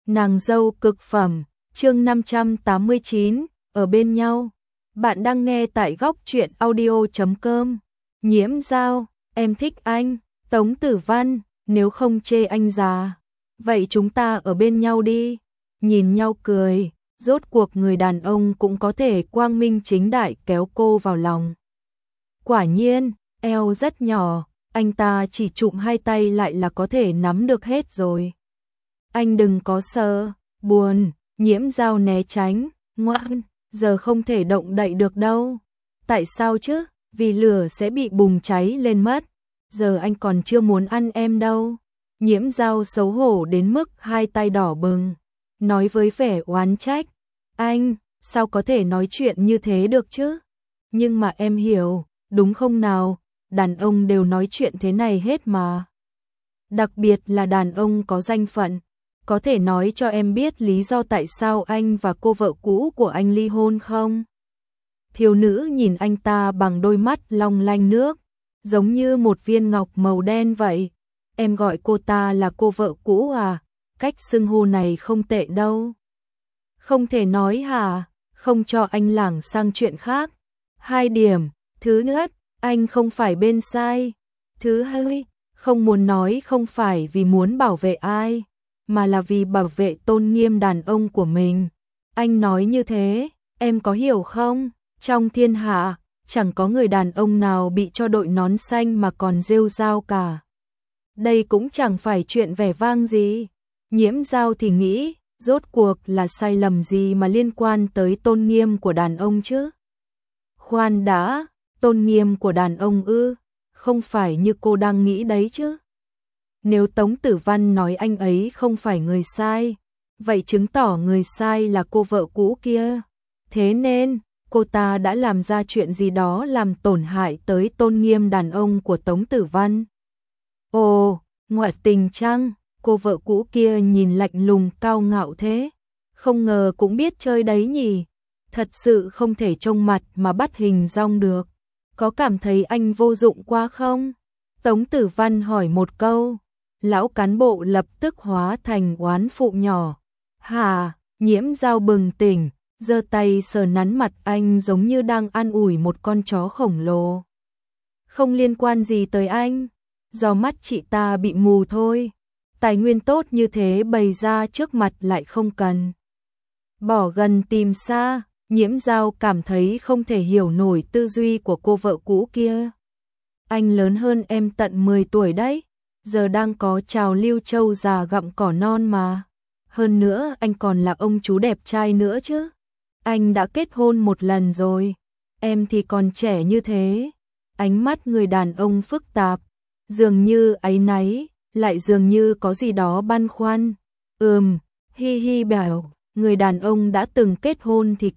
Nàng dâu cực phẩm, chương 589, ở bên nhau. Bạn đang nghe tại góc truyện audio.com. Nhiễm Dao, em thích anh. Tống Tử Văn, nếu không chê anh già, vậy chúng ta ở bên nhau đi. Nhìn nhau cười, rốt cuộc người đàn ông cũng có thể quang minh chính đại kéo cô vào lòng. Quả nhiên, eo rất nhỏ, anh ta chỉ chụm hai tay lại là có thể nắm được hết rồi. Anh đừng có sợ, buồn, Nhiễm Dao né tránh, ngoan, giờ không thể động đậy được đâu. Tại sao chứ, vì lửa sẽ bị bùng cháy lên mất, giờ anh còn chưa muốn ăn em đâu. Nhiễm Dao xấu hổ đến mức hai tay đỏ bừng, nói với vẻ oán trách, anh, sao có thể nói chuyện như thế được chứ? Nhưng mà em hiểu, đúng không nào, đàn ông đều nói chuyện thế này hết mà. Đặc biệt là đàn ông có danh phận. Có thể nói cho em biết lý do tại sao anh và cô vợ cũ của anh ly hôn không? Thiếu nữ nhìn anh ta bằng đôi mắt long lanh nước, giống như một viên ngọc màu đen vậy. Em gọi cô ta là cô vợ cũ à? Cách xưng hô này không tệ đâu. Không thể nói hả? Không cho anh lảng sang chuyện khác. 2 điểm. Thứ nhất, anh không phải bên sai. Thứ hai, không muốn nói không phải vì muốn bảo vệ ai, mà là vì bảo vệ tôn nghiêm đàn ông của mình. Anh nói như thế, em có hiểu không? Trong thiên hạ, chẳng có người đàn ông nào bị cho đội nón xanh mà còn rêu rao cả. Đây cũng chẳng phải chuyện vẻ vang gì. Nhiễm Dao thì nghĩ, rốt cuộc là sai lầm gì mà liên quan tới tôn nghiêm của đàn ông chứ? Khoan đã, tôn nghiêm của đàn ông ư? Không phải như cô đang nghĩ đấy chứ? Nếu Tống Tử Văn nói anh ấy không phải người sai, vậy chứng tỏ người sai là cô vợ cũ kia. Thế nên, cô ta đã làm ra chuyện gì đó làm tổn hại tới tôn nghiêm đàn ông của Tống Tử Văn. Ồ, ngoại tình chăng? Cô vợ cũ kia nhìn lạnh lùng cao ngạo thế. Không ngờ cũng biết chơi đấy nhỉ. Thật sự không thể trông mặt mà bắt hình dong được. Có cảm thấy anh vô dụng quá không? Tống Tử Văn hỏi một câu. Lão cán bộ lập tức hóa thành oán phụ nhỏ. Hà, Nhiễm Dao bừng tỉnh, giơ tay sờ nắn mặt anh giống như đang an ủi một con chó khổng lồ. Không liên quan gì tới anh, do mắt chị ta bị mù thôi. Tài nguyên tốt như thế bày ra trước mặt lại không cần. Bỏ gần tìm xa, Nhiễm Dao cảm thấy không thể hiểu nổi tư duy của cô vợ cũ kia. Anh lớn hơn em tận 10 tuổi đấy. Giờ đang có trào lưu trâu già gặm cỏ non mà. Hơn nữa anh còn là ông chú đẹp trai nữa chứ. Anh đã kết hôn một lần rồi. Em thì còn trẻ như thế. Ánh mắt người đàn ông phức tạp. Dường như áy náy, lại dường như có gì đó băn khoăn. Hi hi bảo, người đàn ông đã từng kết hôn thì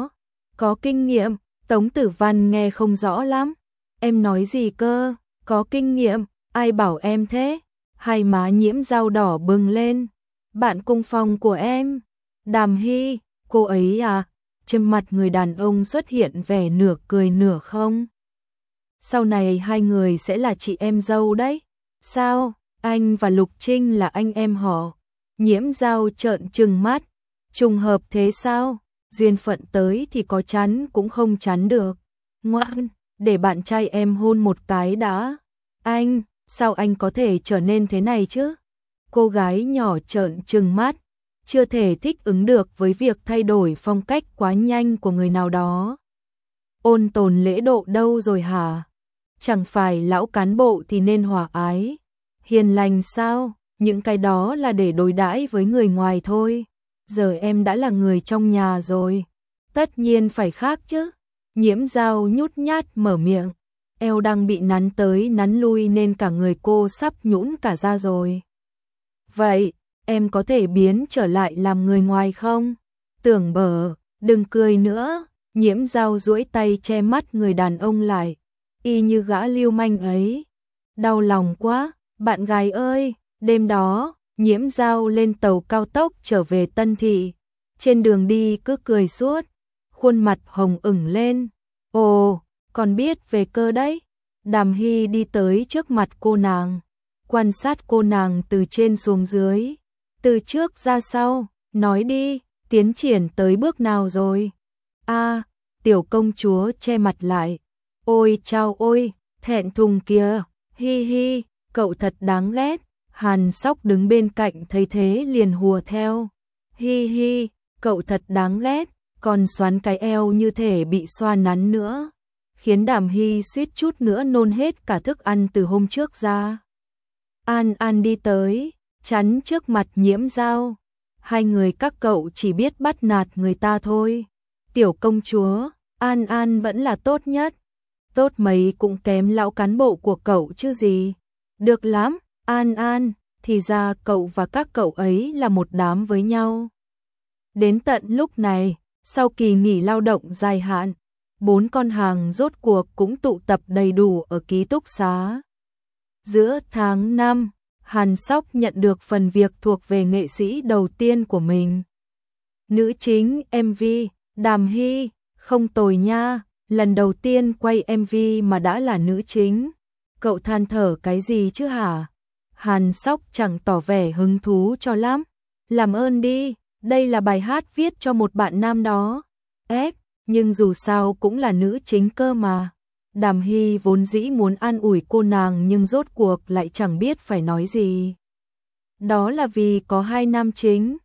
có kinh nghiệm. Tống Tử Văn nghe không rõ lắm. Em nói gì cơ, có kinh nghiệm? Ai bảo em thế? Hai má Nhiễm Dao đỏ bừng lên. Bạn cùng phòng của em. Đàm Hy, cô ấy à? Trên mặt người đàn ông xuất hiện vẻ nửa cười nửa không. Sau này hai người sẽ là chị em dâu đấy. Sao? Anh và Lục Trinh là anh em họ. Nhiễm Dao trợn trừng mắt. Trùng hợp thế sao? Duyên phận tới thì có chắn cũng không chắn được. Ngoan, để bạn trai em hôn một cái đã. Anh, sao anh có thể trở nên thế này chứ? Cô gái nhỏ trợn trừng mắt, chưa thể thích ứng được với việc thay đổi phong cách quá nhanh của người nào đó. Ôn tồn lễ độ đâu rồi hả? Chẳng phải lão cán bộ thì nên hòa ái, hiền lành sao? Những cái đó là để đối đãi với người ngoài thôi. Giờ em đã là người trong nhà rồi, tất nhiên phải khác chứ. Nhiễm Dao nhút nhát mở miệng. Eo đang bị nắn tới nắn lui nên cả người cô sắp nhũn cả ra rồi. Vậy, em có thể biến trở lại làm người ngoài không? Tưởng bở, đừng cười nữa. Nhiễm Dao duỗi tay che mắt người đàn ông lại, y như gã lưu manh ấy. Đau lòng quá, bạn gái ơi. Đêm đó, Nhiễm Dao lên tàu cao tốc trở về Tân Thị. Trên đường đi cứ cười suốt, khuôn mặt hồng ửng lên. Ồ, còn biết về cơ đấy. Đàm Hy đi tới trước mặt cô nàng, quan sát cô nàng từ trên xuống dưới. Từ trước ra sau, nói đi, tiến triển tới bước nào rồi? A, tiểu công chúa che mặt lại. Ôi chao ôi, thẹn thùng kìa, hi hi, cậu thật đáng ghét. Hàn Sóc đứng bên cạnh thấy thế liền hùa theo. Hi hi, cậu thật đáng ghét, còn xoắn cái eo như thể bị xoa nắn nữa. Khiến Đàm Hy suýt chút nữa nôn hết cả thức ăn từ hôm trước ra. An An đi tới, chắn trước mặt Nhiễm Dao. Hai người các cậu chỉ biết bắt nạt người ta thôi. Tiểu công chúa, An An vẫn là tốt nhất. Tốt mấy cũng kém lão cán bộ của cậu chứ gì. Được lắm, An An, thì ra cậu và các cậu ấy là một đám với nhau. Đến tận lúc này, sau kỳ nghỉ lao động dài hạn, 4 con hàng rốt cuộc cũng tụ tập đầy đủ ở ký túc xá. Giữa tháng 5, Hàn Sóc nhận được phần việc thuộc về nghệ sĩ đầu tiên của mình. Nữ chính MV, Đàm Hy, không tồi nha, lần đầu tiên quay MV mà đã là nữ chính. Cậu than thở cái gì chứ hả? Hàn Sóc chẳng tỏ vẻ hứng thú cho lắm. Làm ơn đi, đây là bài hát viết cho một bạn nam đó. Nhưng dù sao cũng là nữ chính cơ mà. Đàm Hy vốn dĩ muốn an ủi cô nàng nhưng rốt cuộc lại chẳng biết phải nói gì. Đó là vì có 2 nam chính.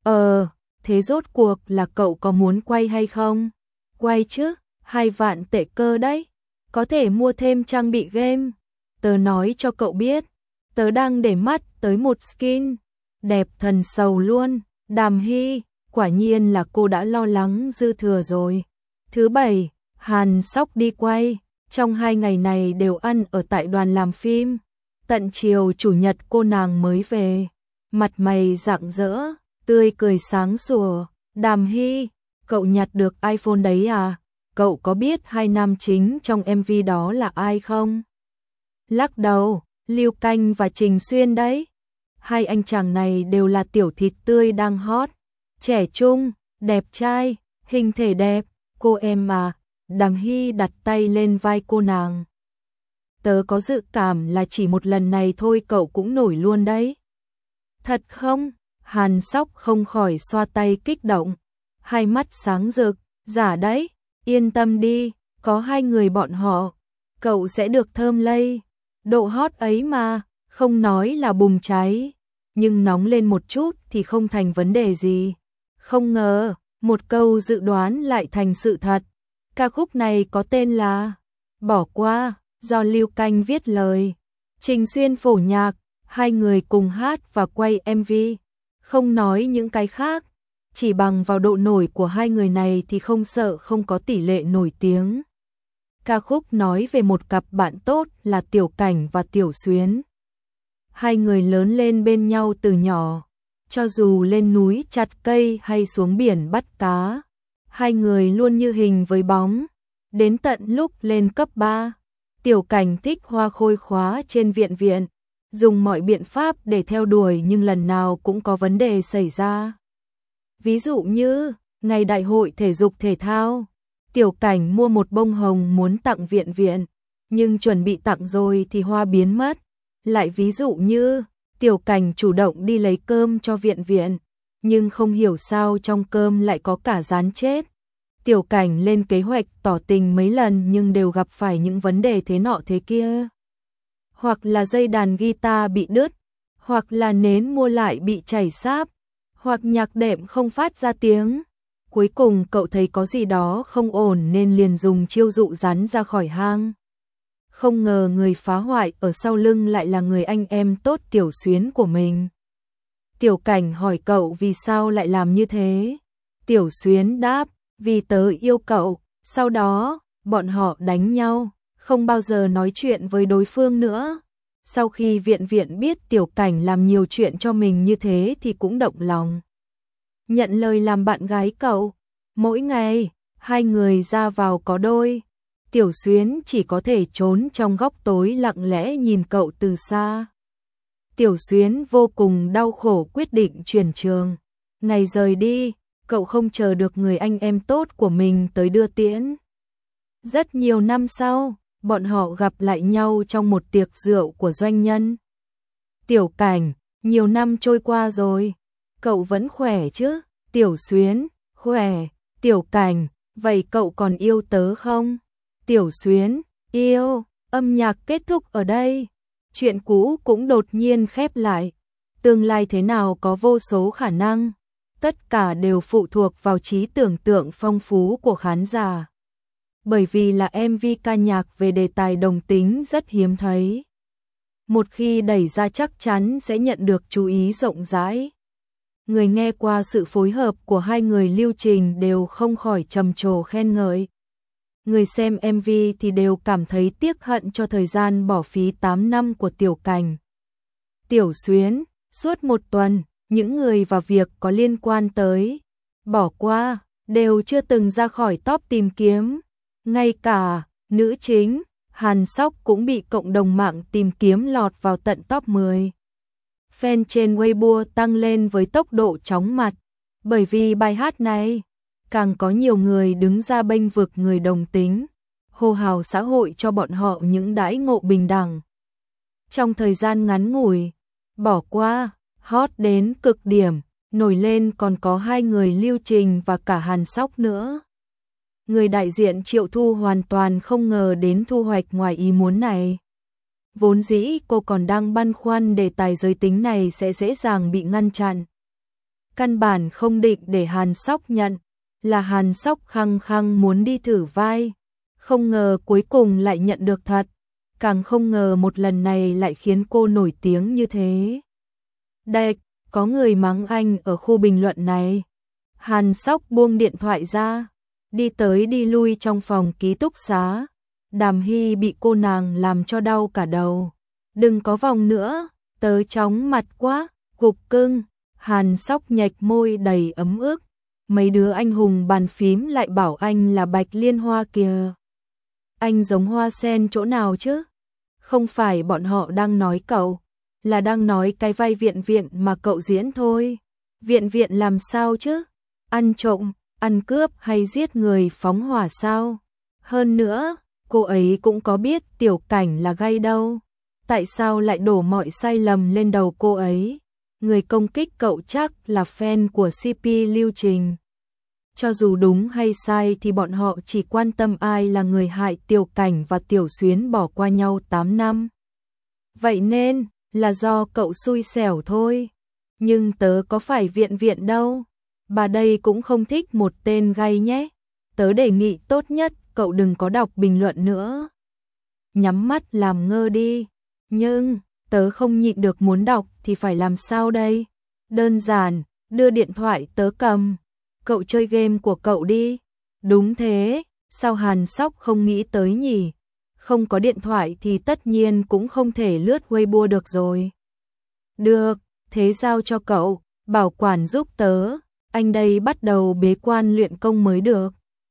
Thế rốt cuộc là cậu có muốn quay hay không? Quay chứ, 2 vạn tệ cơ đấy. Có thể mua thêm trang bị game. Tớ nói cho cậu biết, tớ đang để mắt tới một skin. Đẹp thần sầu luôn. Đàm Hy, quả nhiên là cô đã lo lắng dư thừa rồi. Thứ Bảy, Hàn Sóc đi quay. Trong 2 ngày này đều ăn ở tại đoàn làm phim. Tận chiều chủ nhật cô nàng mới về. Mặt mày rạng rỡ, tươi cười sáng sủa. Đàm Hy, cậu nhặt được iPhone đấy à? Cậu có biết 2 nam chính trong MV đó là ai không? Lắc đầu, Lưu Canh và Trình Xuyên đấy. 2 anh chàng này đều là tiểu thịt tươi đang hot. Trẻ trung, đẹp trai, hình thể đẹp. Cô em à? Đàm Hy đặt tay lên vai cô nàng. Tớ có dự cảm là chỉ một lần này thôi cậu cũng nổi luôn đấy. Thật không? Hàn Sóc không khỏi xoa tay kích động. Hai mắt sáng rực. Giả đấy, yên tâm đi, có 2 người bọn họ. Cậu sẽ được thơm lây. Độ hot ấy mà, không nói là bùng cháy. Nhưng nóng lên một chút thì không thành vấn đề gì. Không ngờ, một câu dự đoán lại thành sự thật. Ca khúc này có tên là Bỏ Qua, do Lưu Canh viết lời. Trình Xuyên phổ nhạc, 2 người cùng hát và quay MV. Không nói những cái khác, chỉ bằng vào độ nổi của 2 người này thì không sợ không có tỷ lệ nổi tiếng. Ca khúc nói về một cặp bạn tốt là Tiểu Cảnh và Tiểu Xuyến. 2 người lớn lên bên nhau từ nhỏ, cho dù lên núi chặt cây hay xuống biển bắt cá. 2 người luôn như hình với bóng. Đến tận lúc lên cấp 3, Tiểu Cảnh thích hoa khôi khóa trên viện viện, dùng mọi biện pháp để theo đuổi nhưng lần nào cũng có vấn đề xảy ra. Ví dụ như, ngày đại hội thể dục thể thao, Tiểu Cảnh mua một bông hồng muốn tặng viện viện, nhưng chuẩn bị tặng rồi thì hoa biến mất. Lại ví dụ như, Tiểu Cảnh chủ động đi lấy cơm cho viện viện, nhưng không hiểu sao trong cơm lại có cả gián chết. Tiểu Cảnh lên kế hoạch tỏ tình mấy lần nhưng đều gặp phải những vấn đề thế nọ thế kia. Hoặc là dây đàn guitar bị đứt, hoặc là nến mua lại bị chảy sáp, hoặc nhạc đệm không phát ra tiếng. Cuối cùng cậu thấy có gì đó không ổn nên liền dùng chiêu dụ rắn ra khỏi hang. Không ngờ người phá hoại ở sau lưng lại là người anh em tốt Tiểu Xuyến của mình. Tiểu Cảnh hỏi cậu vì sao lại làm như thế. Tiểu Xuyến đáp, vì tớ yêu cậu. Sau đó, bọn họ đánh nhau, không bao giờ nói chuyện với đối phương nữa. Sau khi viện viện biết Tiểu Cảnh làm nhiều chuyện cho mình như thế thì cũng động lòng. Nhận lời làm bạn gái cậu. Mỗi ngày, 2 người ra vào có đôi. Tiểu Xuyến chỉ có thể trốn trong góc tối lặng lẽ nhìn cậu từ xa. Tiểu Xuyến vô cùng đau khổ quyết định chuyển trường. Ngày rời đi, cậu không chờ được người anh em tốt của mình tới đưa tiễn. Rất nhiều năm sau, bọn họ gặp lại nhau trong một tiệc rượu của doanh nhân. Tiểu Cảnh, nhiều năm trôi qua rồi, cậu vẫn khỏe chứ? Tiểu Xuyến, khỏe. Tiểu Cảnh, vậy cậu còn yêu tớ không? Tiểu Xuyến, yêu. Âm nhạc kết thúc ở đây. Chuyện cũ cũng đột nhiên khép lại. Tương lai thế nào có vô số khả năng. Tất cả đều phụ thuộc vào trí tưởng tượng phong phú của khán giả. Bởi vì là MV ca nhạc về đề tài đồng tính rất hiếm thấy. Một khi đẩy ra chắc chắn sẽ nhận được chú ý rộng rãi. Người nghe qua sự phối hợp của hai người Lưu Trình đều không khỏi trầm trồ khen ngợi. Người xem MV thì đều cảm thấy tiếc hận cho thời gian bỏ phí 8 năm của Tiểu Cảnh. Tiểu Xuyến, suốt một tuần, những người và việc có liên quan tới bỏ qua đều chưa từng ra khỏi top tìm kiếm. Ngay cả nữ chính Hàn Sóc cũng bị cộng đồng mạng tìm kiếm lọt vào tận top 10. Fan trên Weibo tăng lên với tốc độ chóng mặt, bởi vì bài hát này càng có nhiều người đứng ra bênh vực người đồng tính, hô hào xã hội cho bọn họ những đãi ngộ bình đẳng. Trong thời gian ngắn ngủi, bỏ qua, hot đến cực điểm, nổi lên còn có hai người Lưu Trình và cả Hàn Sóc nữa. Người đại diện Triệu Thu hoàn toàn không ngờ đến thu hoạch ngoài ý muốn này. Vốn dĩ cô còn đang băn khoăn đề tài giới tính này sẽ dễ dàng bị ngăn chặn. Căn bản không định để Hàn Sóc nhận, là Hàn Sóc khăng khăng muốn đi thử vai. Không ngờ cuối cùng lại nhận được thật, càng không ngờ một lần này lại khiến cô nổi tiếng như thế. Đây, có người mắng anh ở khu bình luận này. Hàn Sóc buông điện thoại ra, đi tới đi lui trong phòng ký túc xá. Đàm Hy bị cô nàng làm cho đau cả đầu. Đừng có vòng nữa, tớ chóng mặt quá, cục cưng. Hàn Sóc nhếch môi đầy ấm ức. Mấy đứa anh hùng bàn phím lại bảo anh là Bạch Liên Hoa kìa. Anh giống hoa sen chỗ nào chứ? Không phải bọn họ đang nói cậu, là đang nói cái vai viện viện mà cậu diễn thôi. Viện viện làm sao chứ? Ăn trộm, ăn cướp hay giết người phóng hỏa sao? Hơn nữa, cô ấy cũng có biết Tiểu Cảnh là gay đâu. Tại sao lại đổ mọi sai lầm lên đầu cô ấy? Người công kích cậu chắc là fan của CP Lưu Trình. Cho dù đúng hay sai thì bọn họ chỉ quan tâm ai là người hại Tiểu Cảnh và Tiểu Xuyến bỏ qua nhau 8 năm. Vậy nên, là do cậu xui xẻo thôi. Nhưng tớ có phải viện viện đâu. Bà đây cũng không thích một tên gay nhé. Tớ đề nghị tốt nhất cậu đừng có đọc bình luận nữa. Nhắm mắt làm ngơ đi. Nhưng, tớ không nhịn được muốn đọc thì phải làm sao đây? Đơn giản, đưa điện thoại tớ cầm. Cậu chơi game của cậu đi. Đúng thế, sao Hàn Sóc không nghĩ tới nhỉ? Không có điện thoại thì tất nhiên cũng không thể lướt Weibo được rồi. Được, thế giao cho cậu, bảo quản giúp tớ. Anh đây bắt đầu bế quan luyện công mới được.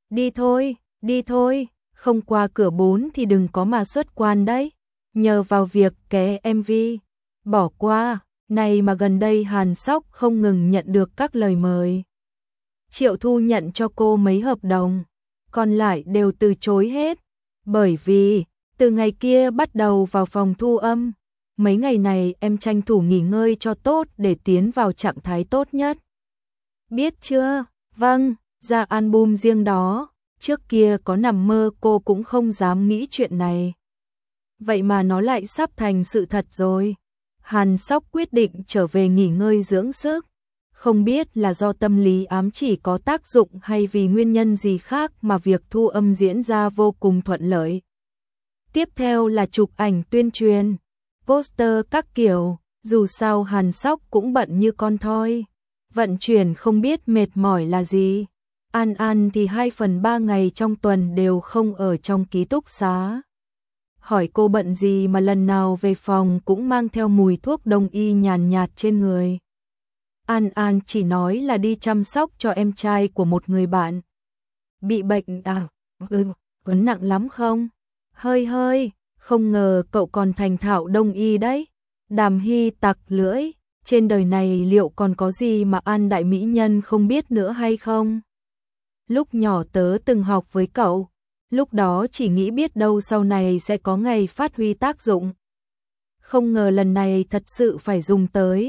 Đi thôi, không qua cửa 4 thì đừng có mà xuất quan đấy. Nhờ vào việc ké MV, bỏ qua, này mà gần đây Hàn Sóc không ngừng nhận được các lời mời. Triệu Thu nhận cho cô mấy hợp đồng, còn lại đều từ chối hết. Bởi vì, từ ngày kia bắt đầu vào phòng thu âm, mấy ngày này em tranh thủ nghỉ ngơi cho tốt để tiến vào trạng thái tốt nhất. Biết chưa? Vâng, ra album riêng đó, trước kia có nằm mơ cô cũng không dám nghĩ chuyện này. Vậy mà nó lại sắp thành sự thật rồi. Hàn Sóc quyết định trở về nghỉ ngơi dưỡng sức. Không biết là do tâm lý ám chỉ có tác dụng hay vì nguyên nhân gì khác mà việc thu âm diễn ra vô cùng thuận lợi. Tiếp theo là chụp ảnh tuyên truyền, poster các kiểu, dù sao Hàn Sóc cũng bận như con thoi. Vận chuyển không biết mệt mỏi là gì. An An thì 2/3 ngày trong tuần đều không ở trong ký túc xá. Hỏi cô bận gì mà lần nào về phòng cũng mang theo mùi thuốc đông y nhàn nhạt trên người. An An chỉ nói là đi chăm sóc cho em trai của một người bạn. Bị bệnh à? Có nặng lắm không? Hơi, không ngờ cậu còn thành thạo đông y đấy. Đàm Hy tặc lưỡi, trên đời này liệu còn có gì mà An đại mỹ nhân không biết nữa hay không? Lúc nhỏ tớ từng học với cậu, lúc đó chỉ nghĩ biết đâu sau này sẽ có ngày phát huy tác dụng. Không ngờ lần này thật sự phải dùng tới.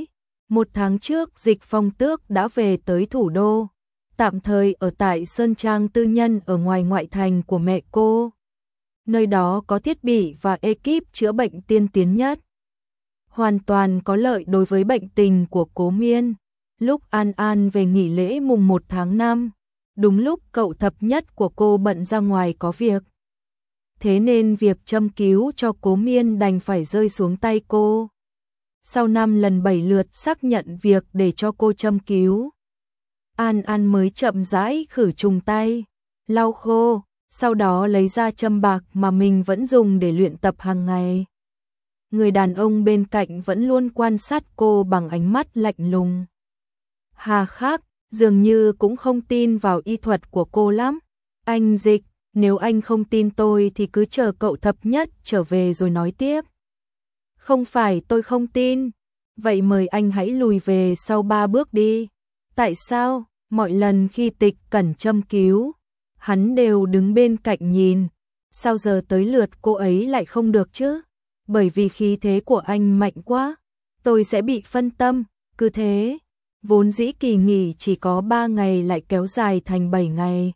1 tháng trước Dịch Phong Tước đã về tới thủ đô, tạm thời ở tại Sơn Trang tư nhân ở ngoài ngoại thành của mẹ cô. Nơi đó có thiết bị và ekip chữa bệnh tiên tiến nhất. Hoàn toàn có lợi đối với bệnh tình của Cố Miên. Lúc An An về nghỉ lễ mùng 1 tháng 5, đúng lúc cậu thập nhất của cô bận ra ngoài có việc. Thế nên việc châm cứu cho Cố Miên đành phải rơi xuống tay cô. Sau 5 lần 7 lượt xác nhận việc để cho cô châm cứu, An An mới chậm rãi khử trùng tay, lau khô, sau đó lấy ra châm bạc mà mình vẫn dùng để luyện tập hàng ngày. Người đàn ông bên cạnh vẫn luôn quan sát cô bằng ánh mắt lạnh lùng. Hà Khắc dường như cũng không tin vào y thuật của cô lắm. Anh Dịch, nếu anh không tin tôi thì cứ chờ cậu thập nhất trở về rồi nói tiếp. Không phải tôi không tin. Vậy mời anh hãy lùi về sau 3 bước đi. Tại sao? Mọi lần khi Tịch Cẩn châm cứu, hắn đều đứng bên cạnh nhìn. Sao giờ tới lượt cô ấy lại không được chứ? Bởi vì khí thế của anh mạnh quá, tôi sẽ bị phân tâm. Cứ thế, vốn dĩ kỳ nghỉ chỉ có 3 ngày lại kéo dài thành 7 ngày.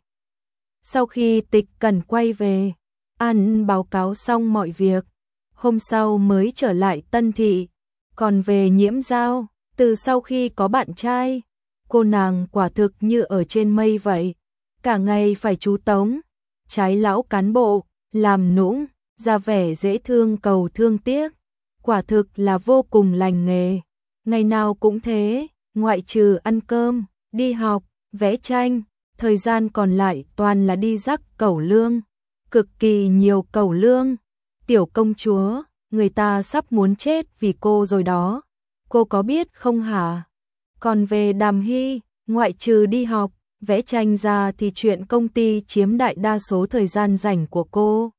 Sau khi Tịch Cẩn quay về, An báo cáo xong mọi việc, hôm sau mới trở lại Tân Thị. Còn về Nhiễm Giao, từ sau khi có bạn trai, cô nàng quả thực như ở trên mây vậy. Cả ngày phải chú tống, trái lão cán bộ, làm nũng, ra vẻ dễ thương cầu thương tiếc. Quả thực là vô cùng lành nghề. Ngày nào cũng thế, ngoại trừ ăn cơm, đi học, vẽ tranh, thời gian còn lại toàn là đi rắc cẩu lương. Cực kỳ nhiều cẩu lương. Tiểu công chúa, người ta sắp muốn chết vì cô rồi đó. Cô có biết không hả? Còn về Đàm Hy, ngoại trừ đi học, vẽ tranh ra thì chuyện công ty chiếm đại đa số thời gian rảnh của cô.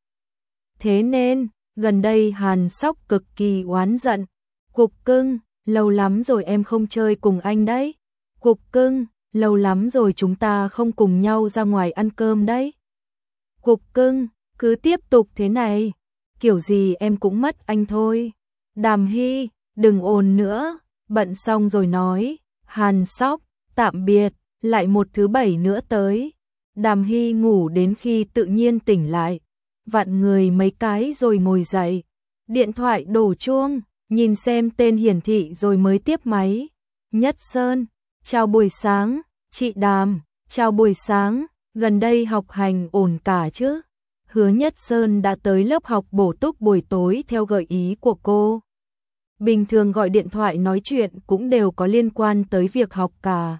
Thế nên, gần đây Hàn Sóc cực kỳ oán giận. Cục cưng, lâu lắm rồi em không chơi cùng anh đấy. Cục cưng, lâu lắm rồi chúng ta không cùng nhau ra ngoài ăn cơm đấy. Cục cưng, cứ tiếp tục thế này, kiểu gì em cũng mất anh thôi. Đàm Hy, đừng ồn nữa, bận xong rồi nói. Hàn Sóc, tạm biệt, lại một thứ 7 nữa tới. Đàm Hy ngủ đến khi tự nhiên tỉnh lại, vặn người mấy cái rồi ngồi dậy. Điện thoại đổ chuông, nhìn xem tên hiển thị rồi mới tiếp máy. Nhất Sơn, chào buổi sáng. Chị Đàm, chào buổi sáng. Gần đây học hành ổn cả chứ? Hứa Nhất Sơn đã tới lớp học bổ túc buổi tối theo gợi ý của cô. Bình thường gọi điện thoại nói chuyện cũng đều có liên quan tới việc học cả.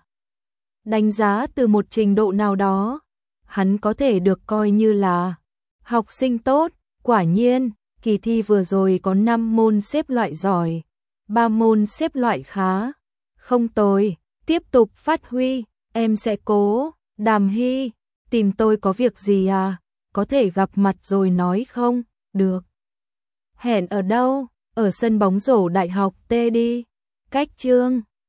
Đánh giá từ một trình độ nào đó, hắn có thể được coi như là học sinh tốt. Quả nhiên, kỳ thi vừa rồi có 5 môn xếp loại giỏi, 3 môn xếp loại khá. Không tồi, tiếp tục phát huy, em sẽ cố. Đàm Hy, tìm tôi có việc gì à? Có thể gặp mặt rồi nói không? Được. Hẹn ở đâu? Ở sân bóng rổ đại học T đi. Cách Trương.